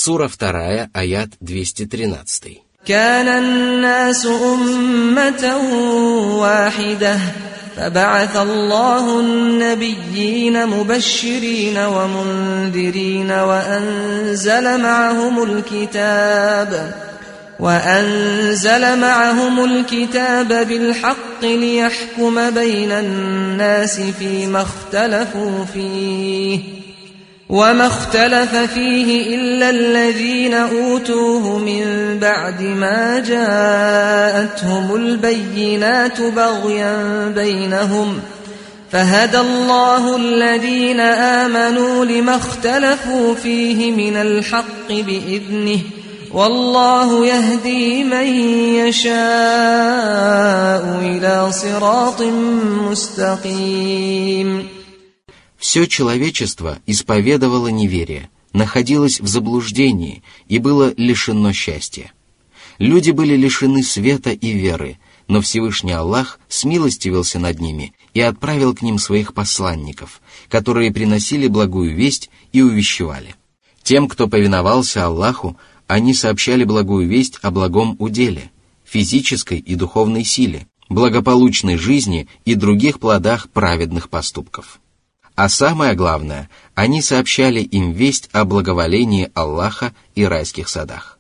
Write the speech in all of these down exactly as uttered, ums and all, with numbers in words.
Сура вторая, аят двести тринадцатый. كان الناس أمة واحدة فبعث الله النبيين مبشرين ومنذرين وأنزل معهم الكتاب وأنزل معهم الكتاب بالحق ليحكم بين الناس فيما اختلفوا فيه وما اختلف فيه إلا الذين أوتوه من بعد ما جاءتهم البينات بغيا بينهم فهدى الله الذين آمنوا لما اختلفوا فيه من الحق بإذنه والله يهدي من يشاء إلى صراط مستقيم. Все человечество исповедовало неверие, находилось в заблуждении и было лишено счастья. Люди были лишены света и веры, но Всевышний Аллах смилостивился над ними и отправил к ним своих посланников, которые приносили благую весть и увещевали. Тем, кто повиновался Аллаху, они сообщали благую весть о благом уделе, физической и духовной силе, благополучной жизни и других плодах праведных поступков. А самое главное, они сообщали им весть о благоволении Аллаха и райских садах.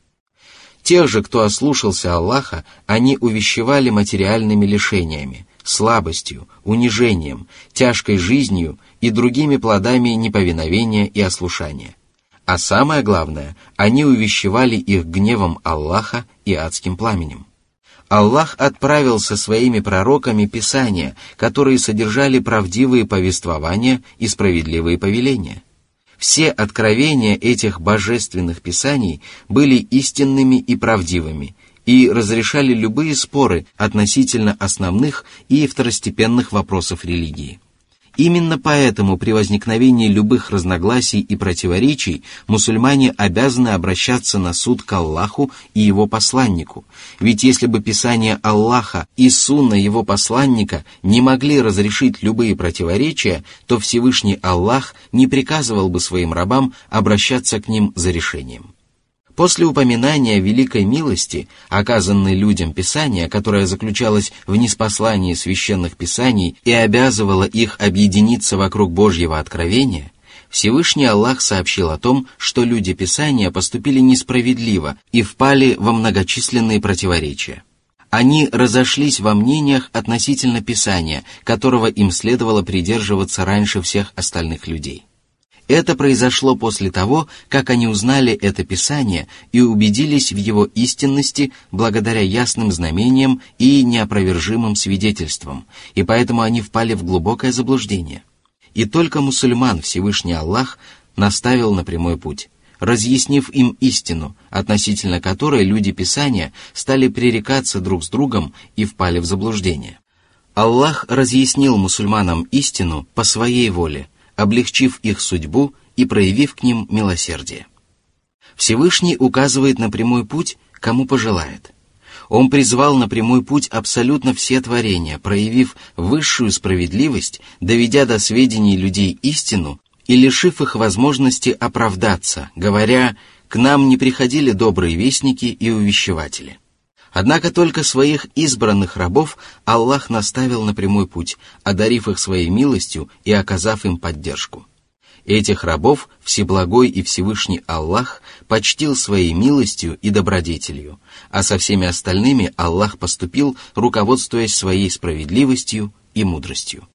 Тех же, кто ослушался Аллаха, они увещевали материальными лишениями, слабостью, унижением, тяжкой жизнью и другими плодами неповиновения и ослушания. А самое главное, они увещевали их гневом Аллаха и адским пламенем. Аллах отправил со своими пророками писания, которые содержали правдивые повествования и справедливые повеления. Все откровения этих божественных писаний были истинными и правдивыми и разрешали любые споры относительно основных и второстепенных вопросов религии. Именно поэтому при возникновении любых разногласий и противоречий мусульмане обязаны обращаться на суд к Аллаху и его посланнику, ведь если бы писания Аллаха и сунна его посланника не могли разрешить любые противоречия, то Всевышний Аллах не приказывал бы своим рабам обращаться к ним за решением. После упоминания великой милости, оказанной людям Писания, которая заключалась в ниспослании священных писаний и обязывала их объединиться вокруг Божьего откровения, Всевышний Аллах сообщил о том, что люди Писания поступили несправедливо и впали во многочисленные противоречия. Они разошлись во мнениях относительно Писания, которого им следовало придерживаться раньше всех остальных людей. Это произошло после того, как они узнали это Писание и убедились в его истинности благодаря ясным знамениям и неопровержимым свидетельствам, и поэтому они впали в глубокое заблуждение. И только мусульман Всевышний Аллах наставил на прямой путь, разъяснив им истину, относительно которой люди Писания стали пререкаться друг с другом и впали в заблуждение. Аллах разъяснил мусульманам истину по своей воле, облегчив их судьбу и проявив к ним милосердие. Всевышний указывает на прямой путь, кому пожелает. Он призвал на прямой путь абсолютно все творения, проявив высшую справедливость, доведя до сведений людей истину и лишив их возможности оправдаться, говоря: «К нам не приходили добрые вестники и увещеватели». Однако только своих избранных рабов Аллах наставил на прямой путь, одарив их своей милостью и оказав им поддержку. Этих рабов Всеблагой и Всевышний Аллах почтил своей милостью и добродетелью, а со всеми остальными Аллах поступил, руководствуясь своей справедливостью и мудростью.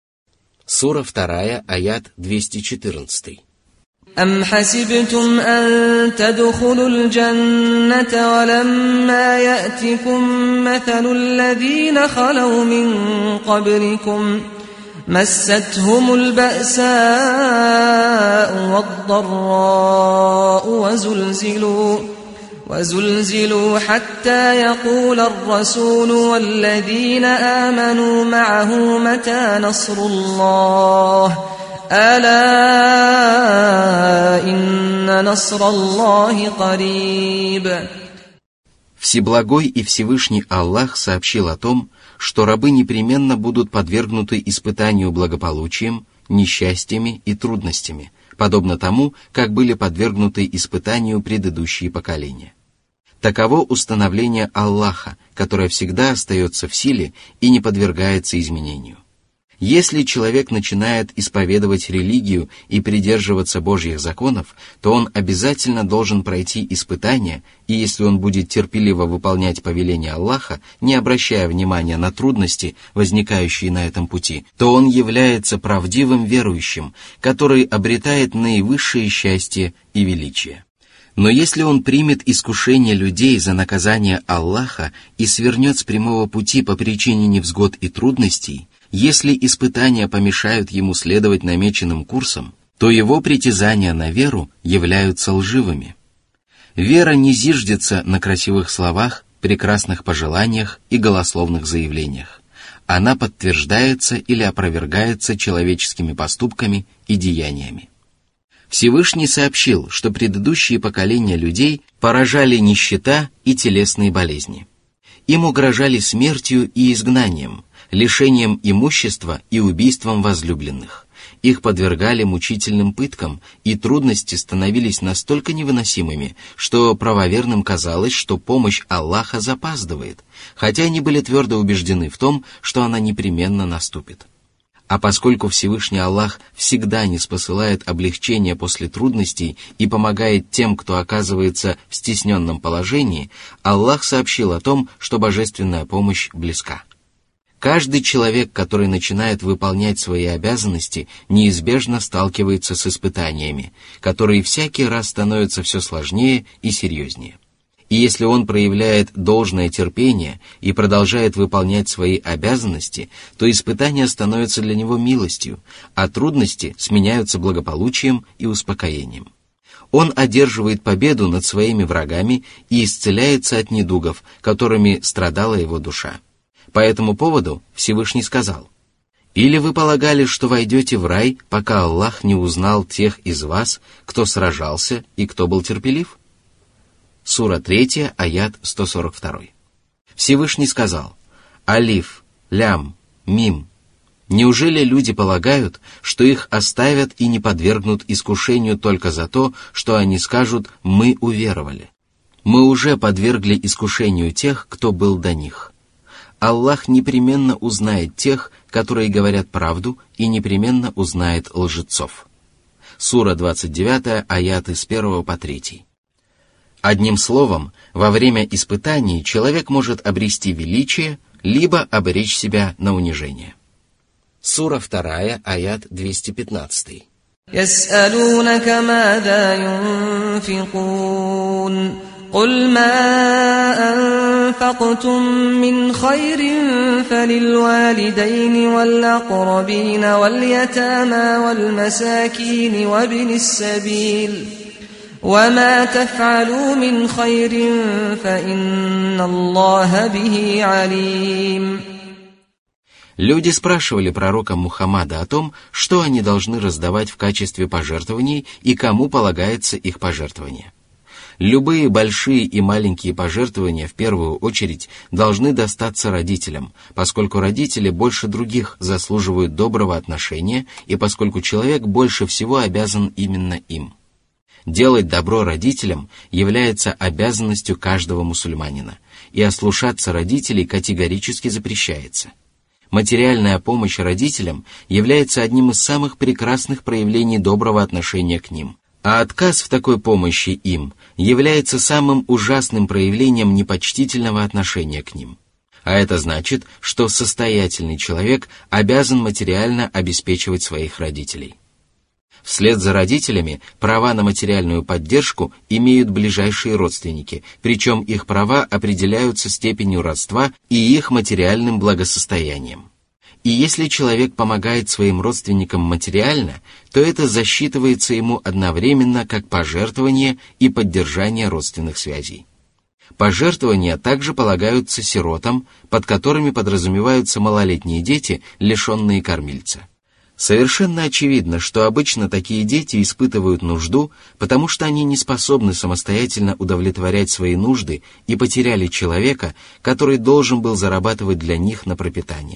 Сура вторая, аят двести четырнадцатый. أم حسبتم أن تدخلوا الجنة ولما يأتكم مثل الذين خلوا من قبلكم مستهم البأساء والضراء وزلزلوا وزلزلوا حتى يقول الرسول والذين آمنوا معه متى نصر الله ألا إن نصر الله قريب. Всеблагой и Всевышний Аллах сообщил о том, что рабы непременно будут подвергнуты испытанию благополучием, несчастьями и трудностями, подобно тому, как были подвергнуты испытанию предыдущие поколения. Таково установление Аллаха, которое всегда остается в силе и не подвергается изменению. Если человек начинает исповедовать религию и придерживаться Божьих законов, то он обязательно должен пройти испытания, и если он будет терпеливо выполнять повеления Аллаха, не обращая внимания на трудности, возникающие на этом пути, то он является правдивым верующим, который обретает наивысшее счастье и величие. Но если он примет искушение людей за наказание Аллаха и свернет с прямого пути по причине невзгод и трудностей, если испытания помешают ему следовать намеченным курсам, то его притязания на веру являются лживыми. Вера не зиждется на красивых словах, прекрасных пожеланиях и голословных заявлениях. Она подтверждается или опровергается человеческими поступками и деяниями. Всевышний сообщил, что предыдущие поколения людей поражали нищета и телесные болезни. Им угрожали смертью и изгнанием, лишением имущества и убийством возлюбленных. Их подвергали мучительным пыткам, и трудности становились настолько невыносимыми, что правоверным казалось, что помощь Аллаха запаздывает, хотя они были твердо убеждены в том, что она непременно наступит. А поскольку Всевышний Аллах всегда ниспосылает облегчение после трудностей и помогает тем, кто оказывается в стесненном положении, Аллах сообщил о том, что божественная помощь близка. Каждый человек, который начинает выполнять свои обязанности, неизбежно сталкивается с испытаниями, которые всякий раз становятся все сложнее и серьезнее. И если он проявляет должное терпение и продолжает выполнять свои обязанности, то испытания становятся для него милостью, а трудности сменяются благополучием и успокоением. Он одерживает победу над своими врагами и исцеляется от недугов, которыми страдала его душа. По этому поводу Всевышний сказал: «Или вы полагали, что войдете в рай, пока Аллах не узнал тех из вас, кто сражался и кто был терпелив?» Сура три, аят сто сорок два. Всевышний сказал: «Алиф, лям, мим. Неужели люди полагают, что их оставят и не подвергнут искушению только за то, что они скажут: мы уверовали? Мы уже подвергли искушению тех, кто был до них. Аллах непременно узнает тех, которые говорят правду, и непременно узнает лжецов». Сура двадцать девять, аяты с первого по третий. Одним словом, во время испытаний человек может обрести величие, либо обречь себя на унижение. Сура два, аят двести пятнадцать. يسألونك ماذا ينفقون قل ما أنفقتم من خير فللوالدين والأقربين واليتامى والمساكين وابن السبيل وما تفعلوا من خير فإن الله به عليم. Люди спрашивали пророка Мухаммада о том, что они должны раздавать в качестве пожертвований и кому полагается их пожертвование. Любые большие и маленькие пожертвования в первую очередь должны достаться родителям, поскольку родители больше других заслуживают доброго отношения и поскольку человек больше всего обязан именно им. Делать добро родителям является обязанностью каждого мусульманина, и ослушаться родителей категорически запрещается. Материальная помощь родителям является одним из самых прекрасных проявлений доброго отношения к ним, а отказ в такой помощи им является самым ужасным проявлением непочтительного отношения к ним. А это значит, что состоятельный человек обязан материально обеспечивать своих родителей. Вслед за родителями права на материальную поддержку имеют ближайшие родственники, причем их права определяются степенью родства и их материальным благосостоянием. И если человек помогает своим родственникам материально, то это засчитывается ему одновременно как пожертвование и поддержание родственных связей. Пожертвования также полагаются сиротам, под которыми подразумеваются малолетние дети, лишенные кормильца. Совершенно очевидно, что обычно такие дети испытывают нужду, потому что они не способны самостоятельно удовлетворять свои нужды и потеряли человека, который должен был зарабатывать для них на пропитание.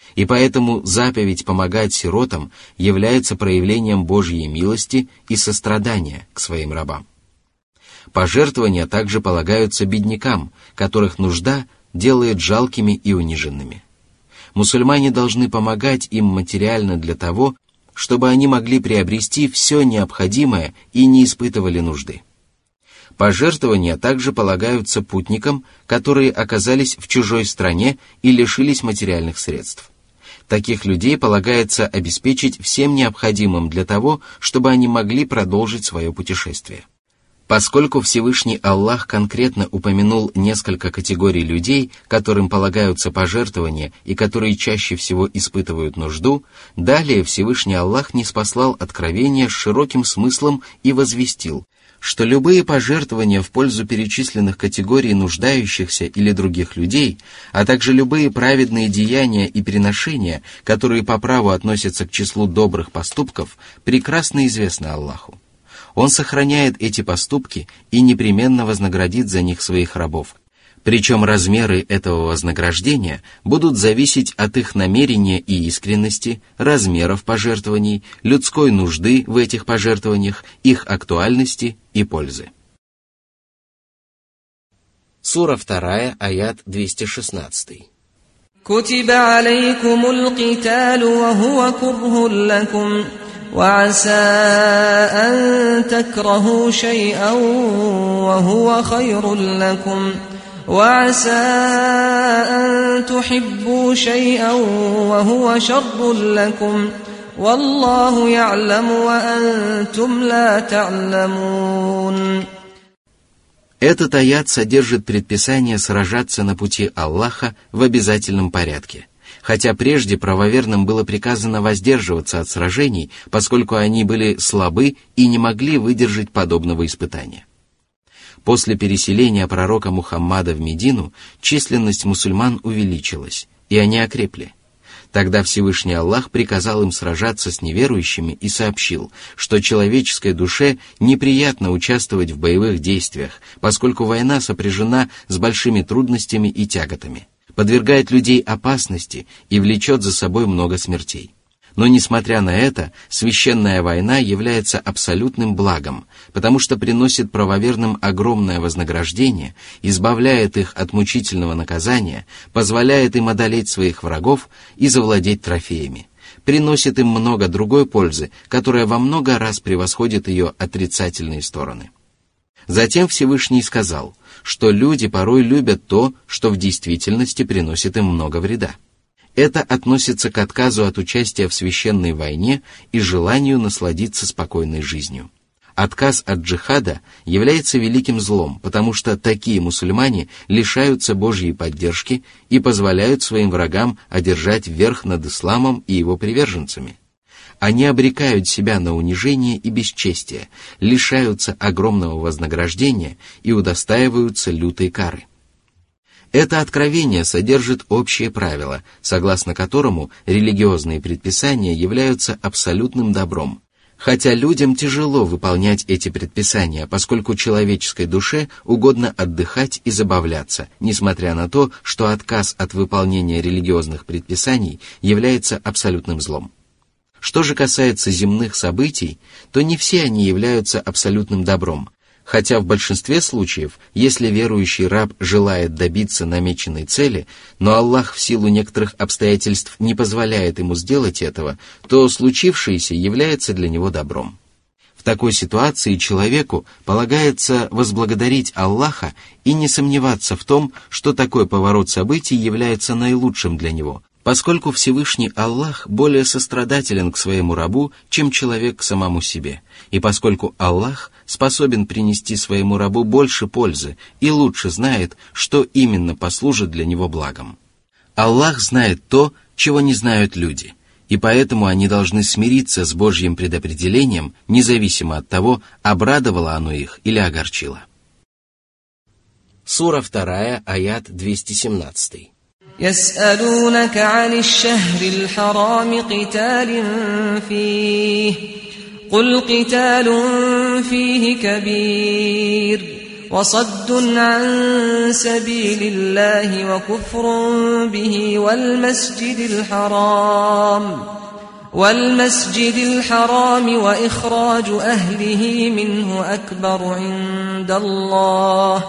И поэтому заповедь помогать сиротам является проявлением Божьей милости и сострадания к своим рабам. Пожертвования также полагаются беднякам, которых нужда делает жалкими и униженными. Мусульмане должны помогать им материально для того, чтобы они могли приобрести все необходимое и не испытывали нужды. Пожертвования также полагаются путникам, которые оказались в чужой стране и лишились материальных средств. Таких людей полагается обеспечить всем необходимым для того, чтобы они могли продолжить свое путешествие. Поскольку Всевышний Аллах конкретно упомянул несколько категорий людей, которым полагаются пожертвования и которые чаще всего испытывают нужду, далее Всевышний Аллах ниспослал откровение с широким смыслом и возвестил, что любые пожертвования в пользу перечисленных категорий нуждающихся или других людей, а также любые праведные деяния и приношения, которые по праву относятся к числу добрых поступков, прекрасно известны Аллаху. Он сохраняет эти поступки и непременно вознаградит за них своих рабов. Причем размеры этого вознаграждения будут зависеть от их намерения и искренности, размеров пожертвований, людской нужды в этих пожертвованиях, их актуальности и пользы. Сура вторая, аят двести шестнадцатый. كتب عليكم القتال وهو كره لكم وعسى أن تكرهوا شيئا وهو خير لكم وعسى أن تحبوا شيئا وهو شر لكم والله يعلم وأنتم لا تعلمون. Этот аят содержит предписание сражаться на пути Аллаха в обязательном порядке, хотя прежде правоверным было приказано воздерживаться от сражений, поскольку они были слабы и не могли выдержать подобного испытания. После переселения пророка Мухаммада в Медину численность мусульман увеличилась, и они окрепли. Тогда Всевышний Аллах приказал им сражаться с неверующими и сообщил, что человеческой душе неприятно участвовать в боевых действиях, поскольку война сопряжена с большими трудностями и тяготами, подвергает людей опасности и влечет за собой много смертей. Но, несмотря на это, священная война является абсолютным благом, потому что приносит правоверным огромное вознаграждение, избавляет их от мучительного наказания, позволяет им одолеть своих врагов и завладеть трофеями, приносит им много другой пользы, которая во много раз превосходит ее отрицательные стороны. Затем Всевышний сказал, что люди порой любят то, что в действительности приносит им много вреда. Это относится к отказу от участия в священной войне и желанию насладиться спокойной жизнью. Отказ от джихада является великим злом, потому что такие мусульмане лишаются Божьей поддержки и позволяют своим врагам одержать верх над исламом и его приверженцами. Они обрекают себя на унижение и бесчестие, лишаются огромного вознаграждения и удостаиваются лютой кары. Это откровение содержит общее правило, согласно которому религиозные предписания являются абсолютным добром, хотя людям тяжело выполнять эти предписания, поскольку человеческой душе угодно отдыхать и забавляться, несмотря на то, что отказ от выполнения религиозных предписаний является абсолютным злом. Что же касается земных событий, то не все они являются абсолютным добром, хотя в большинстве случаев, если верующий раб желает добиться намеченной цели, но Аллах в силу некоторых обстоятельств не позволяет ему сделать этого, то случившееся является для него добром. В такой ситуации человеку полагается возблагодарить Аллаха и не сомневаться в том, что такой поворот событий является наилучшим для него, поскольку Всевышний Аллах более сострадателен к своему рабу, чем человек к самому себе, и поскольку Аллах способен принести своему рабу больше пользы и лучше знает, что именно послужит для него благом. Аллах знает то, чего не знают люди, и поэтому они должны смириться с Божьим предопределением, независимо от того, обрадовало оно их или огорчило. Сура вторая, аят двести семнадцатый. يسألونك عن الشهر الحرام قتال فيه قل قتال فيه كبير وصد عن سبيل الله وكفر به والمسجد الحرام والمسجد الحرام وإخراج أهله منه أكبر عند الله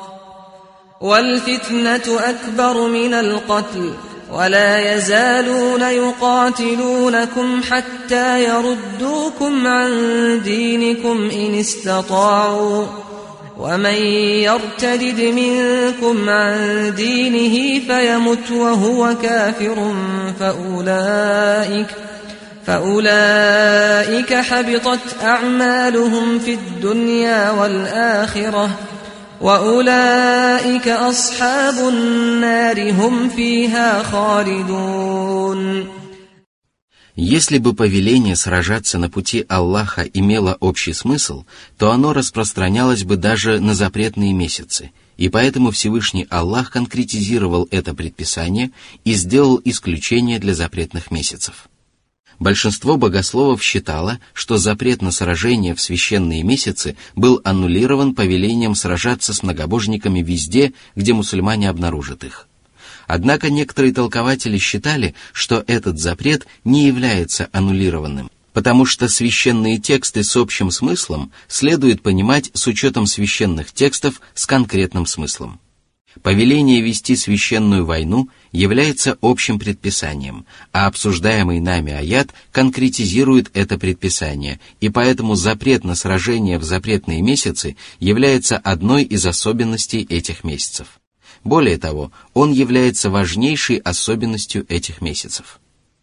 والفتنة أكبر من القتل ولا يزالون يقاتلونكم حتى يردوكم عن دينكم إن استطاعوا ومن يرتد منكم عن دينه فيمت وهو كافر فأولئك فأولئك حبطت أعمالهم في الدنيا والآخرة وأولئك أصحاب النار هم فيها خالدون. Если бы повеление сражаться на пути Аллаха имело общий смысл, то оно распространялось бы даже на запретные месяцы, и поэтому Всевышний Аллах конкретизировал это предписание и сделал исключение для запретных месяцев. Большинство богословов считало, что запрет на сражение в священные месяцы был аннулирован повелением сражаться с многобожниками везде, где мусульмане обнаружат их. Однако некоторые толкователи считали, что этот запрет не является аннулированным, потому что священные тексты с общим смыслом следует понимать с учетом священных текстов с конкретным смыслом. Повеление вести священную войну является общим предписанием, а обсуждаемый нами аят конкретизирует это предписание, и поэтому запрет на сражение в запретные месяцы является одной из особенностей этих месяцев. Более того, он является важнейшей особенностью этих месяцев.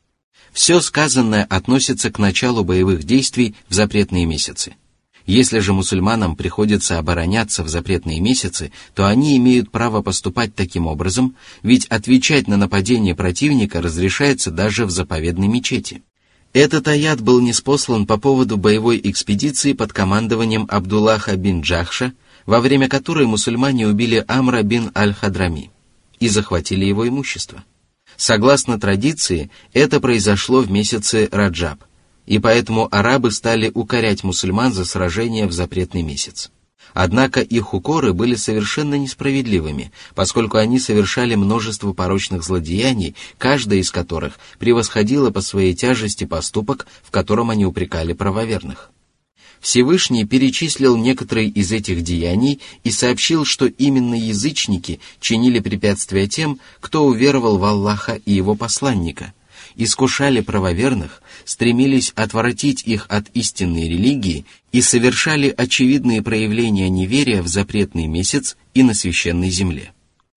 Все сказанное относится к началу боевых действий в запретные месяцы. Если же мусульманам приходится обороняться в запретные месяцы, то они имеют право поступать таким образом, ведь отвечать на нападение противника разрешается даже в заповедной мечети. Этот аят был ниспослан по поводу боевой экспедиции под командованием Абдуллаха бин Джахша, во время которой мусульмане убили Амра бин аль-Хадрами и захватили его имущество. Согласно традиции, это произошло в месяце Раджаб, и поэтому арабы стали укорять мусульман за сражение в запретный месяц. Однако их укоры были совершенно несправедливыми, поскольку они совершали множество порочных злодеяний, каждое из которых превосходило по своей тяжести поступок, в котором они упрекали правоверных. Всевышний перечислил некоторые из этих деяний и сообщил, что именно язычники чинили препятствия тем, кто уверовал в Аллаха и его посланника, искушали правоверных, стремились отвратить их от истинной религии и совершали очевидные проявления неверия в запретный месяц и на священной земле.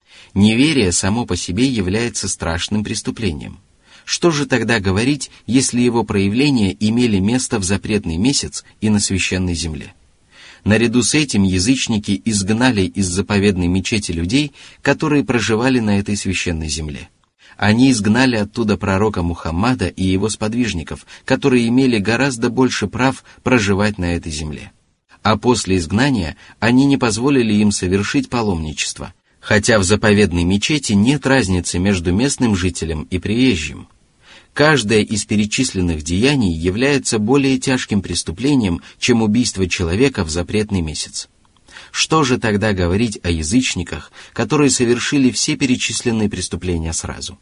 Неверие само по себе является страшным преступлением. Что же тогда говорить, если его проявления имели место в запретный месяц и на священной земле? Наряду с этим язычники изгнали из заповедной мечети людей, которые проживали на этой священной земле. Они изгнали оттуда пророка Мухаммада и его сподвижников, которые имели гораздо больше прав проживать на этой земле. А после изгнания они не позволили им совершить паломничество, хотя в заповедной мечети нет разницы между местным жителем и приезжим. Каждое из перечисленных деяний является более тяжким преступлением, чем убийство человека в запретный месяц. Что же тогда говорить о язычниках, которые совершили все перечисленные преступления сразу?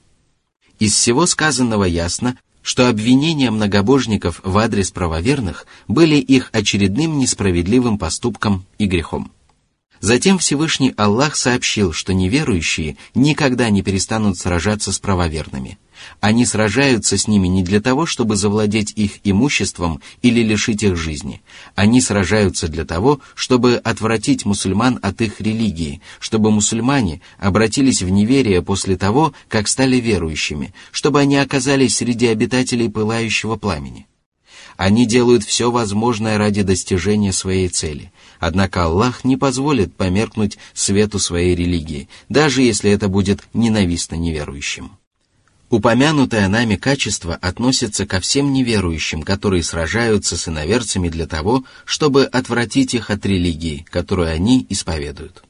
Из всего сказанного ясно, что обвинения многобожников в адрес правоверных были их очередным несправедливым поступком и грехом. Затем Всевышний Аллах сообщил, что неверующие никогда не перестанут сражаться с правоверными. Они сражаются с ними не для того, чтобы завладеть их имуществом или лишить их жизни. Они сражаются для того, чтобы отвратить мусульман от их религии, чтобы мусульмане обратились в неверие после того, как стали верующими, чтобы они оказались среди обитателей пылающего пламени. Они делают все возможное ради достижения своей цели. Однако Аллах не позволит померкнуть свету своей религии, даже если это будет ненавистно неверующим. Упомянутое нами качество относится ко всем неверующим, которые сражаются с иноверцами для того, чтобы отвратить их от религии, которую они исповедуют.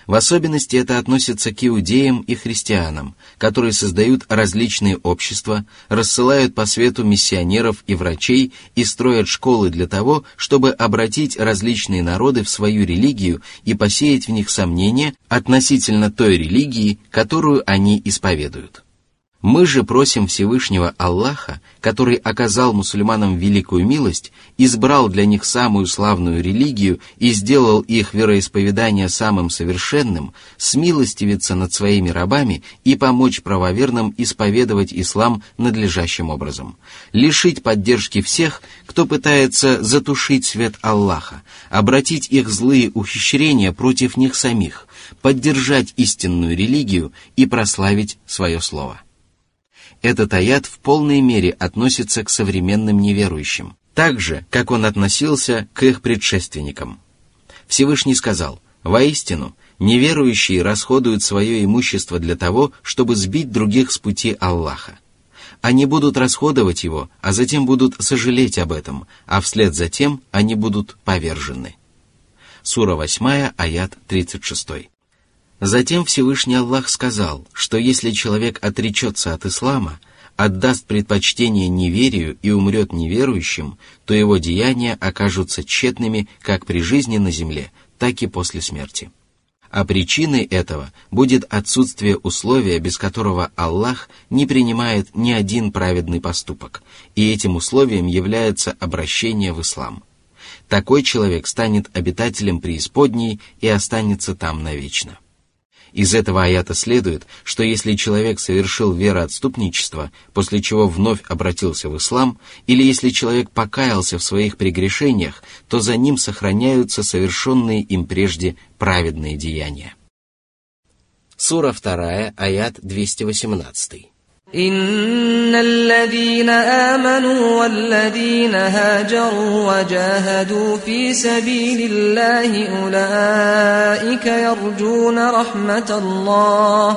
В особенности это относится к иудеям и христианам, которые создают различные общества, рассылают по свету миссионеров и врачей и строят школы для того, чтобы обратить различные народы в свою религию и посеять в них сомнения относительно той религии, которую они исповедуют. Мы же просим Всевышнего Аллаха, который оказал мусульманам великую милость, избрал для них самую славную религию и сделал их вероисповедание самым совершенным, смилостивиться над своими рабами и помочь правоверным исповедовать ислам надлежащим образом, лишить поддержки всех, кто пытается затушить свет Аллаха, обратить их злые ухищрения против них самих, поддержать истинную религию и прославить свое слово. Этот аят в полной мере относится к современным неверующим, так же, как он относился к их предшественникам. Всевышний сказал: «Воистину, неверующие расходуют свое имущество для того, чтобы сбить других с пути Аллаха. Они будут расходовать его, а затем будут сожалеть об этом, а вслед за тем они будут повержены». Сура восемь, аят тридцать шесть. Затем Всевышний Аллах сказал, что если человек отречется от ислама, отдаст предпочтение неверию и умрет неверующим, то его деяния окажутся тщетными как при жизни на земле, так и после смерти. А причиной этого будет отсутствие условия, без которого Аллах не принимает ни один праведный поступок, и этим условием является обращение в ислам. Такой человек станет обитателем преисподней и останется там навечно. Из этого аята следует, что если человек совершил вероотступничество, после чего вновь обратился в ислам, или если человек покаялся в своих прегрешениях, то за ним сохраняются совершенные им прежде праведные деяния. Сура два, аят двести восемнадцать. إن الذين آمنوا والذين هاجروا وجاهدوا في سبيل الله أولئك يرجون رحمة الله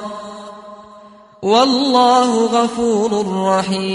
والله غفور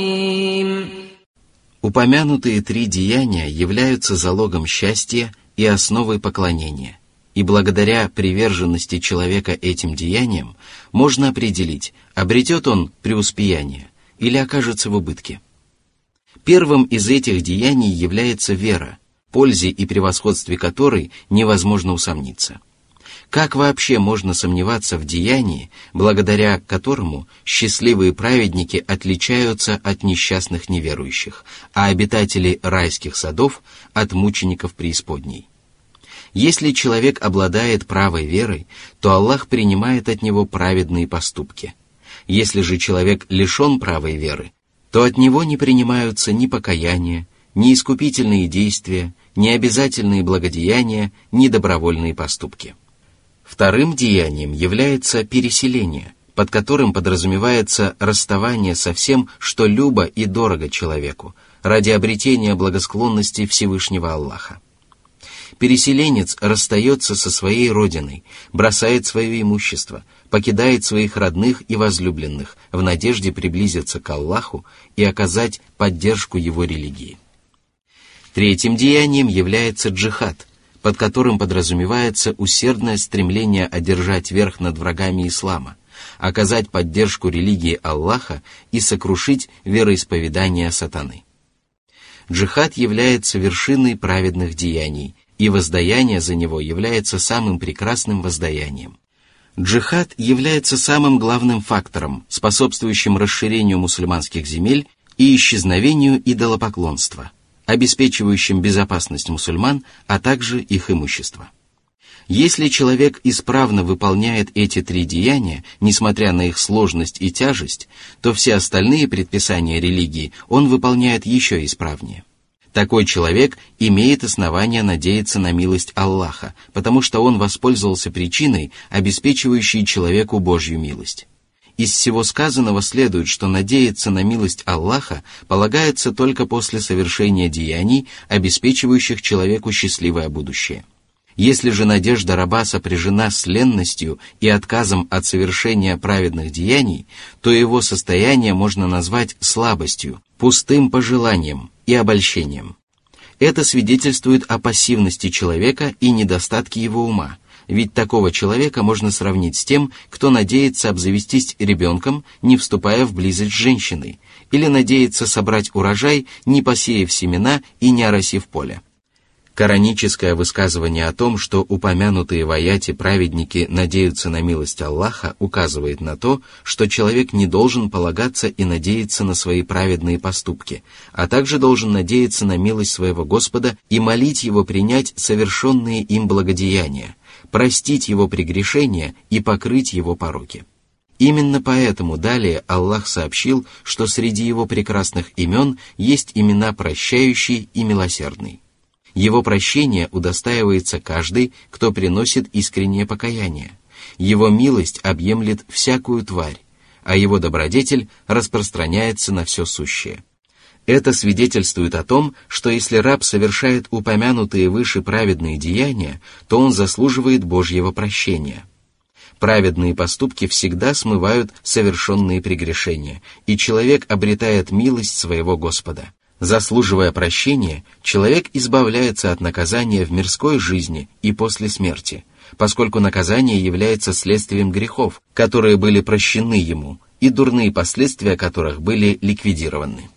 رحيم. Упомянутые три деяния являются залогом счастья и основой поклонения, и благодаря приверженности человека этим деяниям можно определить, обретет он преуспеяние или окажется в убытке. Первым из этих деяний является вера, пользе и превосходстве которой невозможно усомниться. Как вообще можно сомневаться в деянии, благодаря которому счастливые праведники отличаются от несчастных неверующих, а обитатели райских садов от мучеников преисподней? Если человек обладает правой верой, то Аллах принимает от него праведные поступки. Если же человек лишен правой веры, то от него не принимаются ни покаяние, ни искупительные действия, ни обязательные благодеяния, ни добровольные поступки. Вторым деянием является переселение, под которым подразумевается расставание со всем, что любо и дорого человеку, ради обретения благосклонности Всевышнего Аллаха. Переселенец расстается со своей родиной, бросает свое имущество, покидает своих родных и возлюбленных в надежде приблизиться к Аллаху и оказать поддержку его религии. Третьим деянием является джихад, под которым подразумевается усердное стремление одержать верх над врагами ислама, оказать поддержку религии Аллаха и сокрушить вероисповедание сатаны. Джихад является вершиной праведных деяний, и воздаяние за него является самым прекрасным воздаянием. Джихад является самым главным фактором, способствующим расширению мусульманских земель и исчезновению идолопоклонства, обеспечивающим безопасность мусульман, а также их имущество. Если человек исправно выполняет эти три деяния, несмотря на их сложность и тяжесть, то все остальные предписания религии он выполняет еще исправнее. Такой человек имеет основания надеяться на милость Аллаха, потому что он воспользовался причиной, обеспечивающей человеку Божью милость. Из всего сказанного следует, что надеяться на милость Аллаха полагается только после совершения деяний, обеспечивающих человеку счастливое будущее. Если же надежда раба сопряжена с ленностью и отказом от совершения праведных деяний, то его состояние можно назвать слабостью, пустым пожеланием и обольщением. Это свидетельствует о пассивности человека и недостатке его ума, ведь такого человека можно сравнить с тем, кто надеется обзавестись ребенком, не вступая в близость с женщиной, или надеется собрать урожай, не посеяв семена и не оросив поле. Кораническое высказывание о том, что упомянутые в аяте праведники надеются на милость Аллаха, указывает на то, что человек не должен полагаться и надеяться на свои праведные поступки, а также должен надеяться на милость своего Господа и молить Его принять совершенные им благодеяния, простить его прегрешения и покрыть его пороки. Именно поэтому далее Аллах сообщил, что среди его прекрасных имен есть имена прощающий и милосердный. Его прощение удостаивается каждый, кто приносит искреннее покаяние. Его милость объемлет всякую тварь, а его добродетель распространяется на все сущее. Это свидетельствует о том, что если раб совершает упомянутые выше праведные деяния, то он заслуживает Божьего прощения. Праведные поступки всегда смывают совершенные прегрешения, и человек обретает милость своего Господа. Заслуживая прощения, человек избавляется от наказания в мирской жизни и после смерти, поскольку наказание является следствием грехов, которые были прощены ему, и дурные последствия которых были ликвидированы.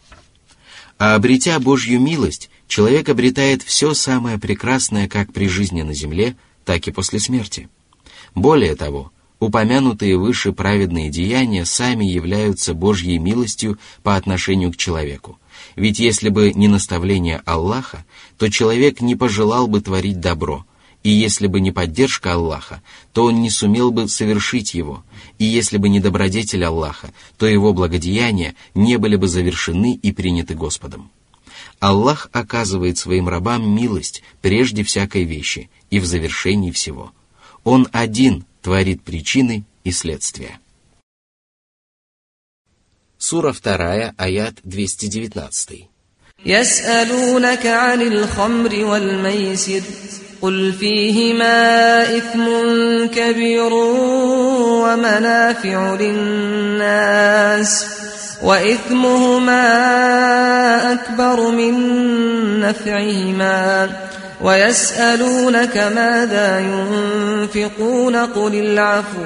А обретя Божью милость, человек обретает все самое прекрасное как при жизни на земле, так и после смерти. Более того, упомянутые выше праведные деяния сами являются Божьей милостью по отношению к человеку. Ведь если бы не наставление Аллаха, то человек не пожелал бы творить добро, и если бы не поддержка Аллаха, то он не сумел бы совершить его, и если бы не добродетель Аллаха, то его благодеяния не были бы завершены и приняты Господом. Аллах оказывает своим рабам милость прежде всякой вещи и в завершении всего. Он один творит причины и следствия. Сура вторая, аят двести девятнадцатый. يسألونك عن الخمر والميسر قل فيهما إثم كبير ومنافع للناس وإثمهما أكبر من نفعهما ويسألونك ماذا ينفقون قل العفو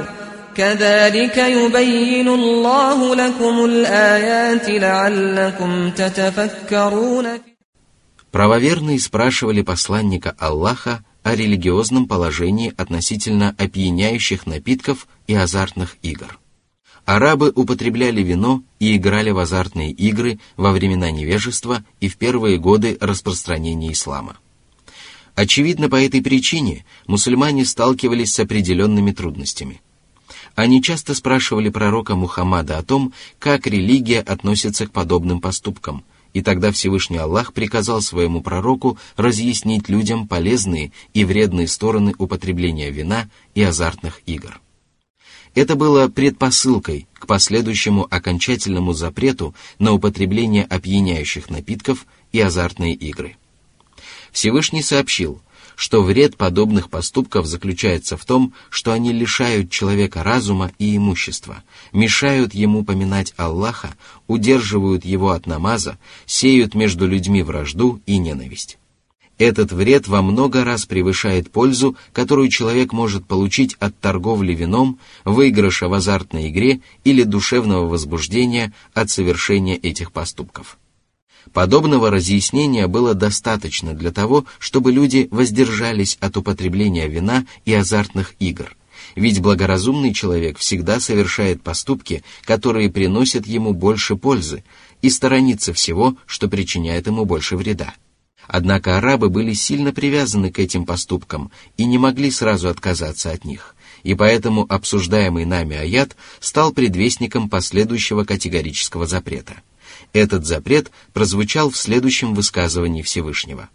كذلك يبين الله لكم الآيات لعلكم تتفكرون. Правоверные спрашивали посланника Аллаха о религиозном положении относительно опьяняющих напитков и азартных игр. Арабы употребляли вино и играли в азартные игры во времена невежества и в первые годы распространения ислама. Очевидно, по этой причине мусульмане сталкивались с определенными трудностями. Они часто спрашивали пророка Мухаммада о том, как религия относится к подобным поступкам, и тогда Всевышний Аллах приказал своему пророку разъяснить людям полезные и вредные стороны употребления вина и азартных игр. Это было предпосылкой к последующему окончательному запрету на употребление опьяняющих напитков и азартные игры. Всевышний сообщил, что вред подобных поступков заключается в том, что они лишают человека разума и имущества, мешают ему поминать Аллаха, удерживают его от намаза, сеют между людьми вражду и ненависть. Этот вред во много раз превышает пользу, которую человек может получить от торговли вином, выигрыша в азартной игре или душевного возбуждения от совершения этих поступков. Подобного разъяснения было достаточно для того, чтобы люди воздержались от употребления вина и азартных игр, ведь благоразумный человек всегда совершает поступки, которые приносят ему больше пользы, и сторонится всего, что причиняет ему больше вреда. Однако арабы были сильно привязаны к этим поступкам и не могли сразу отказаться от них, и поэтому обсуждаемый нами аят стал предвестником последующего категорического запрета. Этот запрет прозвучал в следующем высказывании Всевышнего.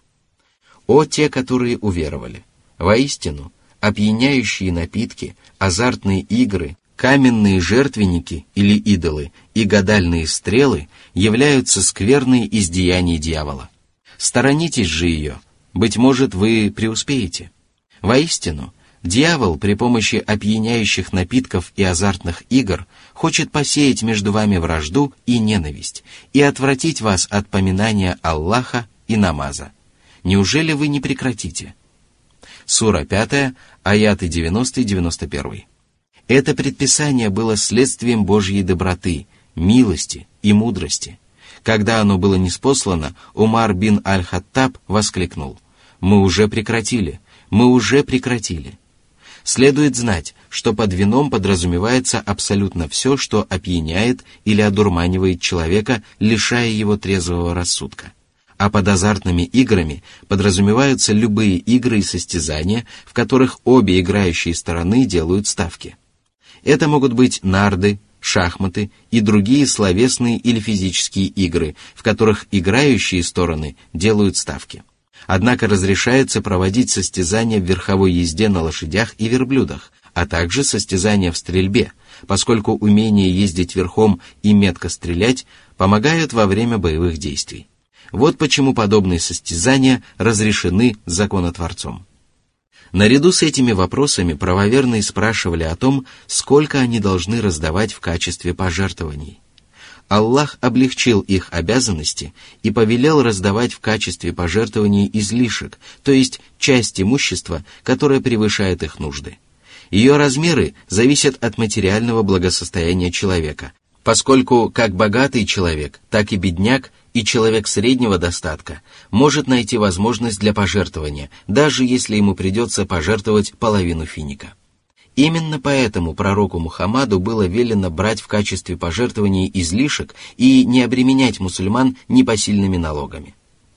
«О те, которые уверовали! Воистину, опьяняющие напитки, азартные игры, каменные жертвенники или идолы и гадальные стрелы являются скверной из деяний дьявола. Сторонитесь же ее, быть может, вы преуспеете. Воистину, дьявол при помощи опьяняющих напитков и азартных игр хочет посеять между вами вражду и ненависть и отвратить вас от поминания Аллаха и намаза. Неужели вы не прекратите? Сура пятая, аяты девяностый - девяносто первый. Это предписание было следствием Божьей доброты, милости и мудрости. Когда оно было ниспослано, Умар бин аль-Хаттаб воскликнул: «Мы уже прекратили, мы уже прекратили». Следует знать, что под вином подразумевается абсолютно все, что опьяняет или одурманивает человека, лишая его трезвого рассудка. А под азартными играми подразумеваются любые игры и состязания, в которых обе играющие стороны делают ставки. Это могут быть нарды, шахматы и другие словесные или физические игры, в которых играющие стороны делают ставки. Однако разрешается проводить состязания в верховой езде на лошадях и верблюдах, а также состязания в стрельбе, поскольку умение ездить верхом и метко стрелять помогают во время боевых действий. Вот почему подобные состязания разрешены законотворцом. Наряду с этими вопросами правоверные спрашивали о том, сколько они должны раздавать в качестве пожертвований. Аллах облегчил их обязанности и повелел раздавать в качестве пожертвований излишек, то есть часть имущества, которая превышает их нужды. Ее размеры зависят от материального благосостояния человека, поскольку как богатый человек, так и бедняк и человек среднего достатка может найти возможность для пожертвования, даже если ему придется пожертвовать половину финика. Именно поэтому пророку Мухаммаду было велено брать в качестве пожертвований излишек и не обременять мусульман непосильными налогами.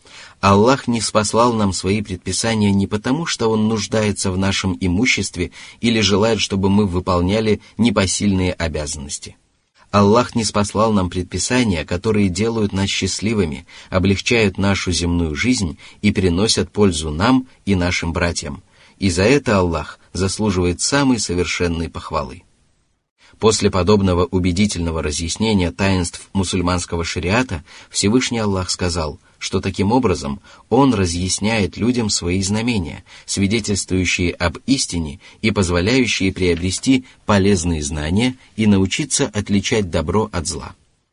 Аллах не спаслал нам свои предписания не потому, что Он нуждается в нашем имуществе или желает, чтобы мы выполняли непосильные обязанности. Аллах не спаслал нам предписания, которые делают нас счастливыми, облегчают нашу земную жизнь и приносят пользу нам и нашим братьям. И за это Аллах заслуживает самой совершенной похвалы. После подобного убедительного разъяснения таинств мусульманского шариата Всевышний Аллах сказал, что таким образом Он разъясняет людям свои знамения, свидетельствующие об истине и позволяющие приобрести полезные знания и научиться отличать добро от зла.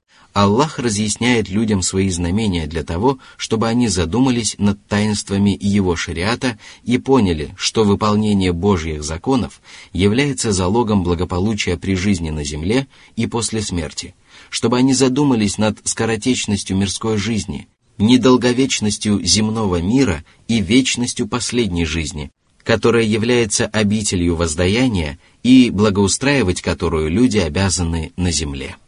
Аллах разъясняет людям свои знамения для того, чтобы они задумались над таинствами Его шариата и поняли, что выполнение Божьих законов является залогом благополучия при жизни на земле и после смерти, чтобы они задумались над скоротечностью мирской жизни, недолговечностью земного мира и вечностью последней жизни, которая является обителью воздаяния и благоустраивать которую люди обязаны на земле.